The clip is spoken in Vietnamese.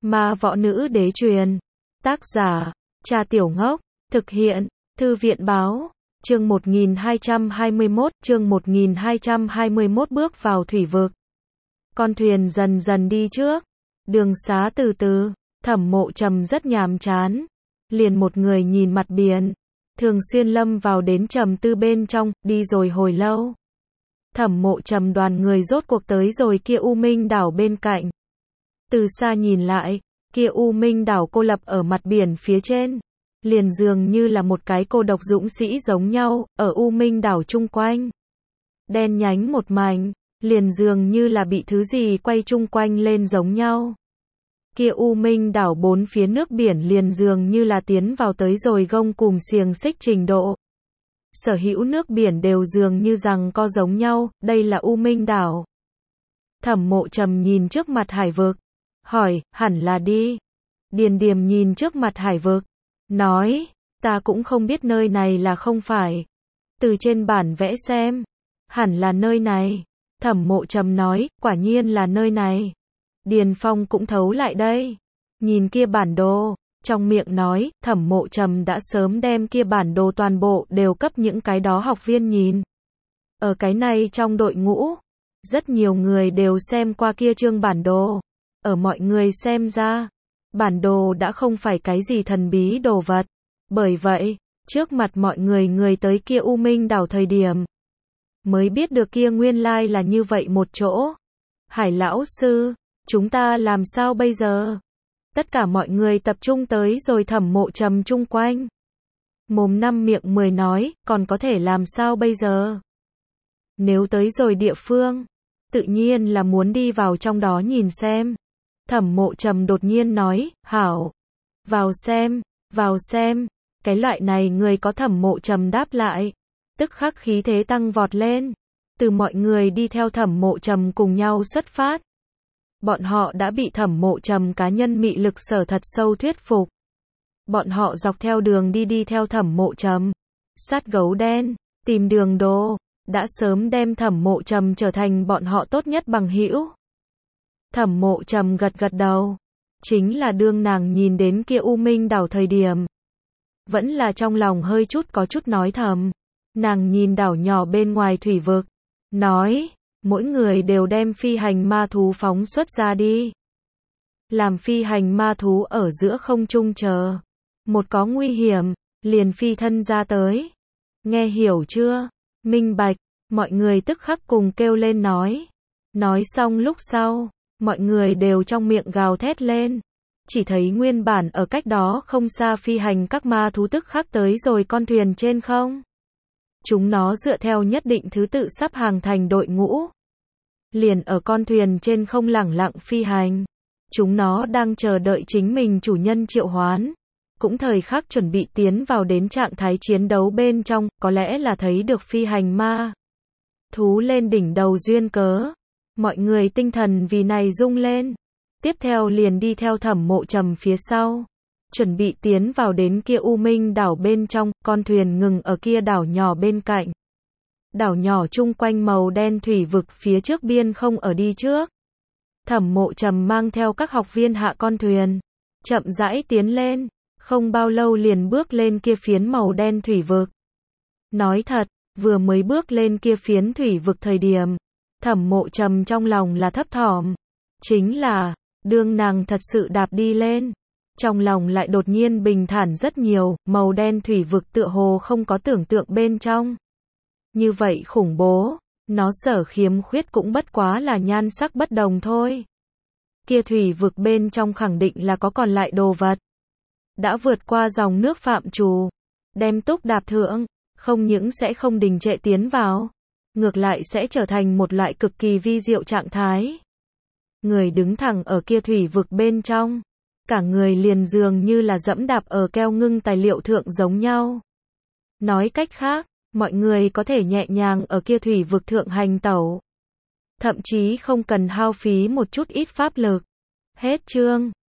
Ma võ nữ đế truyền. Tác giả, Cha Tiểu Ngốc. Thực hiện, Thư viện báo. Chương 1221 bước vào thủy vực. Con thuyền dần dần đi trước. Đường xá từ từ, Thẩm Mộ Trầm rất nhàm chán. Liền một người nhìn mặt biển. Thường xuyên lâm vào đến trầm tư bên trong, đi rồi hồi lâu. Thẩm Mộ Trầm đoàn người rốt cuộc tới rồi kia U Minh đảo bên cạnh. Từ xa nhìn lại, kia U Minh đảo cô lập ở mặt biển phía trên. Liền dường như là một cái cô độc dũng sĩ giống nhau, ở U Minh đảo chung quanh. Đen nhánh một mảnh, liền dường như là bị thứ gì quay chung quanh lên giống nhau. Kia U Minh đảo bốn phía nước biển liền dường như là tiến vào tới rồi gông cùm xiềng xích trình độ. Sở hữu nước biển đều dường như rằng co giống nhau, đây là U Minh đảo. Thẩm Mộ Trầm nhìn trước mặt hải vực, hỏi, hẳn là đi. Điền Điềm nhìn trước mặt hải vực, nói, ta cũng không biết nơi này là không phải. Từ trên bản vẽ xem, hẳn là nơi này. Thẩm Mộ Trầm nói, quả nhiên là nơi này. Điền Phong cũng thấu lại đây, nhìn kia bản đồ, trong miệng nói, Thẩm Mộ Trầm đã sớm đem kia bản đồ toàn bộ đều cấp những cái đó học viên nhìn. Ở cái này trong đội ngũ, rất nhiều người đều xem qua kia chương bản đồ. Ở mọi người xem ra, bản đồ đã không phải cái gì thần bí đồ vật. Bởi vậy, trước mặt mọi người tới kia U Minh đảo thời điểm, mới biết được kia nguyên lai là như vậy một chỗ. Hải lão sư, chúng ta làm sao bây giờ? Tất cả mọi người tập trung tới rồi Thẩm Mộ Trầm chung quanh. Mồm năm miệng 10 nói, còn có thể làm sao bây giờ? Nếu tới rồi địa phương, tự nhiên là muốn đi vào trong đó nhìn xem. Thẩm Mộ Trầm đột nhiên nói, hảo, vào xem, cái loại này người có Thẩm Mộ Trầm đáp lại, tức khắc khí thế tăng vọt lên, từ mọi người đi theo Thẩm Mộ Trầm cùng nhau xuất phát. Bọn họ đã bị Thẩm Mộ Trầm cá nhân mị lực sở thật sâu thuyết phục. Bọn họ dọc theo đường đi theo Thẩm Mộ Trầm, sát gấu đen, tìm đường đồ, đã sớm đem Thẩm Mộ Trầm trở thành bọn họ tốt nhất bằng hữu. Thẩm Mộ Trầm gật đầu, chính là đương nàng nhìn đến kia U Minh đảo thời điểm, vẫn là trong lòng hơi chút có chút nói thầm. Nàng nhìn đảo nhỏ bên ngoài thủy vực, nói, mỗi người đều đem phi hành ma thú phóng xuất ra đi. Làm phi hành ma thú ở giữa không trung chờ. Một có nguy hiểm, liền phi thân ra tới. Nghe hiểu chưa? Minh bạch, mọi người tức khắc cùng kêu lên nói. Nói xong lúc sau, mọi người đều trong miệng gào thét lên. Chỉ thấy nguyên bản ở cách đó không xa phi hành các ma thú tức khắc tới rồi con thuyền trên không. Chúng nó dựa theo nhất định thứ tự sắp hàng thành đội ngũ. Liền ở con thuyền trên không lẳng lặng phi hành. Chúng nó đang chờ đợi chính mình chủ nhân triệu hoán. Cũng thời khắc chuẩn bị tiến vào đến trạng thái chiến đấu bên trong, có lẽ là thấy được phi hành ma thú lên đỉnh đầu duyên cớ. Mọi người tinh thần vì này rung lên. Tiếp theo liền đi theo Thẩm Mộ Trầm phía sau. Chuẩn bị tiến vào đến kia U Minh đảo bên trong, con thuyền ngừng ở kia đảo nhỏ bên cạnh. Đảo nhỏ chung quanh màu đen thủy vực phía trước biên không ở đi trước. Thẩm Mộ Trầm mang theo các học viên hạ con thuyền, chậm rãi tiến lên, không bao lâu liền bước lên kia phiến màu đen thủy vực. Nói thật, vừa mới bước lên kia phiến thủy vực thời điểm, Thẩm Mộ Trầm trong lòng là thấp thỏm. Chính là, đương nàng thật sự đạp đi lên, trong lòng lại đột nhiên bình thản rất nhiều, màu đen thủy vực tựa hồ không có tưởng tượng bên trong. Như vậy khủng bố, nó sở khiếm khuyết cũng bất quá là nhan sắc bất đồng thôi. Kia thủy vực bên trong khẳng định là có còn lại đồ vật. Đã vượt qua dòng nước phạm trù, đem túc đạp thượng, không những sẽ không đình trệ tiến vào, ngược lại sẽ trở thành một loại cực kỳ vi diệu trạng thái. Người đứng thẳng ở kia thủy vực bên trong, cả người liền dường như là dẫm đạp ở keo ngưng tài liệu thượng giống nhau. Nói cách khác, mọi người có thể nhẹ nhàng ở kia thủy vực thượng hành tẩu. Thậm chí không cần hao phí một chút ít pháp lực. Hết chương.